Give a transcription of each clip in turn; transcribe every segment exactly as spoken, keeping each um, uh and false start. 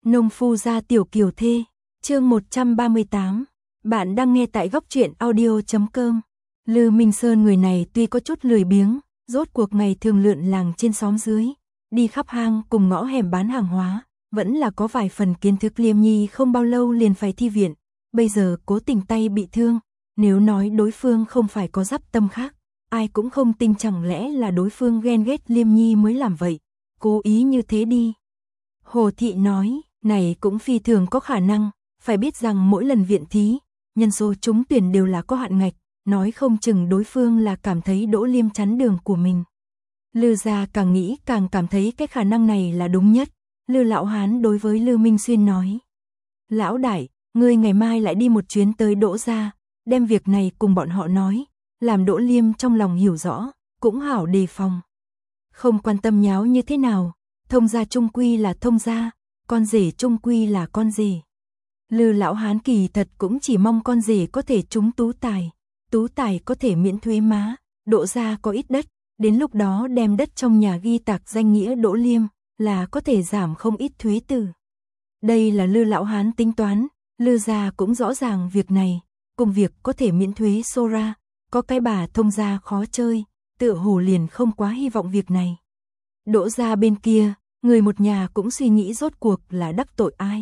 Nông phu gia tiểu kiều thê, chương một trăm ba mươi tám. Bạn đang nghe tại góc truyện audio chấm com. Lư Minh Sơn người này tuy có chút lười biếng, rốt cuộc ngày thường lượn làng trên xóm dưới, đi khắp hang cùng ngõ hẻm bán hàng hóa, vẫn là có vài phần kiến thức. Liêm Nhi không bao lâu liền phải thi viện, bây giờ cố tình tay bị thương, nếu nói đối phương không phải có dắp tâm khác, ai cũng không tin chẳng lẽ là đối phương ghen ghét Liêm Nhi mới làm vậy, cố ý như thế đi. Hồ Thị nói, này cũng phi thường có khả năng, phải biết rằng mỗi lần viện thí, nhân số trúng tuyển đều là có hạn ngạch, nói không chừng đối phương là cảm thấy Đỗ Liêm chắn đường của mình. Lư gia càng nghĩ càng cảm thấy cái khả năng này là đúng nhất. Lư lão hán đối với Lư Minh Xuyên nói, lão đại, ngươi ngày mai lại đi một chuyến tới Đỗ gia, đem việc này cùng bọn họ nói, làm Đỗ Liêm trong lòng hiểu rõ, cũng hảo đề phòng. Không quan tâm nháo như thế nào, thông gia trung quy là thông gia, con rể trung quy là con rể. Lư lão hán kỳ thật cũng chỉ mong con rể có thể trúng tú tài, tú tài có thể miễn thuế má, Đỗ gia có ít đất, đến lúc đó đem đất trong nhà ghi tạc danh nghĩa Đỗ Liêm, là có thể giảm không ít thuế từ. Đây là Lư lão hán tính toán, Lư gia cũng rõ ràng việc này, cùng việc có thể miễn thuế xô ra, có cái bà thông gia khó chơi, tựa hồ liền không quá hy vọng việc này. Đỗ gia bên kia, người một nhà cũng suy nghĩ rốt cuộc là đắc tội ai.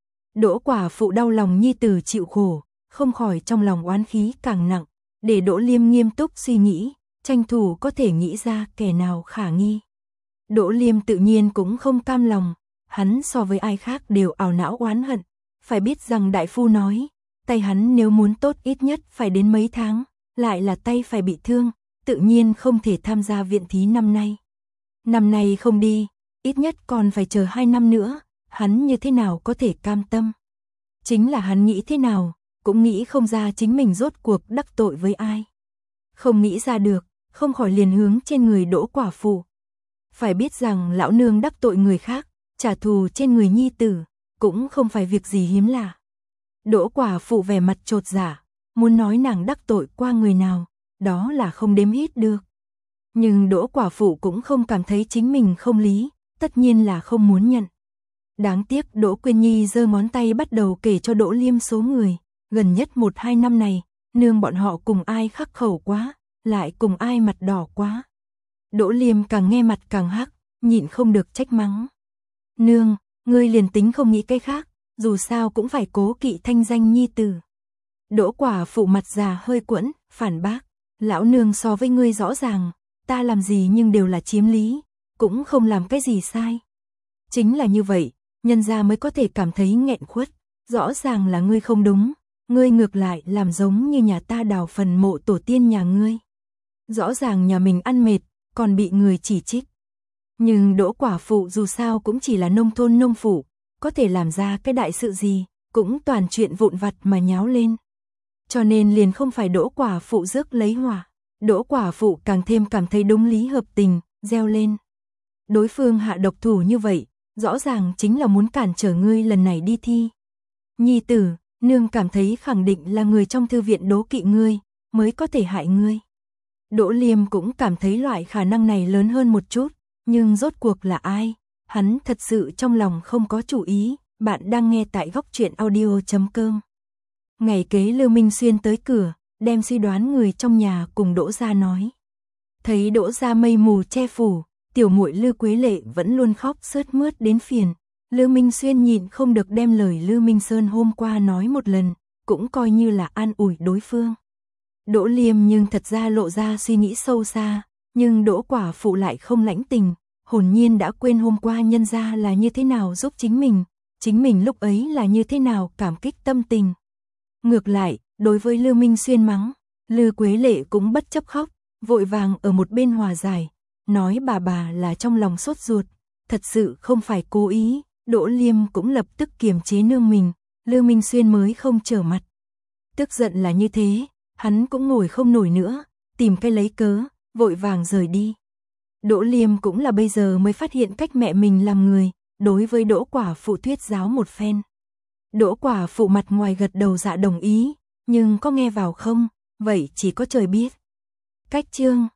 Đỗ quả phụ đau lòng nhi tử chịu khổ, không khỏi trong lòng oán khí càng nặng, để Đỗ Liêm nghiêm túc suy nghĩ, tranh thủ có thể nghĩ ra kẻ nào khả nghi. Đỗ Liêm tự nhiên cũng không cam lòng, hắn so với ai khác đều ảo não oán hận, phải biết rằng đại phu nói, tay hắn nếu muốn tốt ít nhất phải đến mấy tháng, lại là tay phải bị thương, tự nhiên không thể tham gia viện thí năm nay. Năm nay không đi, ít nhất còn phải chờ hai năm nữa, hắn như thế nào có thể cam tâm. Chính là hắn nghĩ thế nào, cũng nghĩ không ra chính mình rốt cuộc đắc tội với ai. Không nghĩ ra được, không khỏi liền hướng trên người Đỗ quả phụ. Phải biết rằng lão nương đắc tội người khác, trả thù trên người nhi tử, cũng không phải việc gì hiếm lạ. Đỗ quả phụ vẻ mặt chột dạ, muốn nói nàng đắc tội qua người nào, đó là không đếm hết được. Nhưng Đỗ quả phụ cũng không cảm thấy chính mình không lý, tất nhiên là không muốn nhận. Đáng tiếc Đỗ Quyên Nhi giơ ngón tay bắt đầu kể cho Đỗ Liêm số người, gần nhất một hai năm này, nương bọn họ cùng ai khắc khẩu quá, lại cùng ai mặt đỏ quá. Đỗ Liêm càng nghe mặt càng hắc, nhịn không được trách mắng. Nương, ngươi liền tính không nghĩ cái khác, dù sao cũng phải cố kỵ thanh danh nhi tử. Đỗ quả phụ mặt già hơi quẫn, phản bác, lão nương so với ngươi rõ ràng, ta làm gì nhưng đều là chiếm lý, cũng không làm cái gì sai. Chính là như vậy, nhân gia mới có thể cảm thấy nghẹn khuất, rõ ràng là ngươi không đúng, ngươi ngược lại làm giống như nhà ta đào phần mộ tổ tiên nhà ngươi. Rõ ràng nhà mình ăn mệt, còn bị người chỉ trích. Nhưng Đỗ quả phụ dù sao cũng chỉ là nông thôn nông phụ, có thể làm ra cái đại sự gì, cũng toàn chuyện vụn vặt mà nháo lên. Cho nên liền không phải Đỗ quả phụ rước lấy hỏa. Đỗ quả phụ càng thêm cảm thấy đúng lý hợp tình, reo lên. Đối phương hạ độc thủ như vậy, rõ ràng chính là muốn cản trở ngươi lần này đi thi. Nhi tử, nương cảm thấy khẳng định là người trong thư viện đố kỵ ngươi, mới có thể hại ngươi. Đỗ Liêm cũng cảm thấy loại khả năng này lớn hơn một chút, nhưng rốt cuộc là ai? Hắn thật sự trong lòng không có chủ ý. Bạn đang nghe tại góc truyện audio chấm com. Ngày kế Lư Minh Xuyên tới cửa, đem suy đoán người trong nhà cùng Đỗ gia nói. Thấy Đỗ gia mây mù che phủ, tiểu muội Lư Quế Lệ vẫn luôn khóc sướt mướt đến phiền. Lư Minh Xuyên nhịn không được đem lời Lư Minh Sơn hôm qua nói một lần, cũng coi như là an ủi đối phương. Đỗ Liêm nhưng thật ra lộ ra suy nghĩ sâu xa, nhưng Đỗ quả phụ lại không lãnh tình, hồn nhiên đã quên hôm qua nhân gia là như thế nào giúp chính mình, chính mình lúc ấy là như thế nào cảm kích tâm tình. Ngược lại, đối với Lư Minh Xuyên mắng, Lư Quế Lệ cũng bất chấp khóc, vội vàng ở một bên hòa giải, nói bà bà là trong lòng sốt ruột, thật sự không phải cố ý. Đỗ Liêm cũng lập tức kiềm chế nương mình, Lư Minh Xuyên mới không trở mặt. Tức giận là như thế, hắn cũng ngồi không nổi nữa, tìm cái lấy cớ, vội vàng rời đi. Đỗ Liêm cũng là bây giờ mới phát hiện cách mẹ mình làm người, đối với Đỗ quả phụ thuyết giáo một phen. Đỗ quả phụ mặt ngoài gật đầu dạ đồng ý, nhưng có nghe vào không, vậy chỉ có trời biết. Cách chương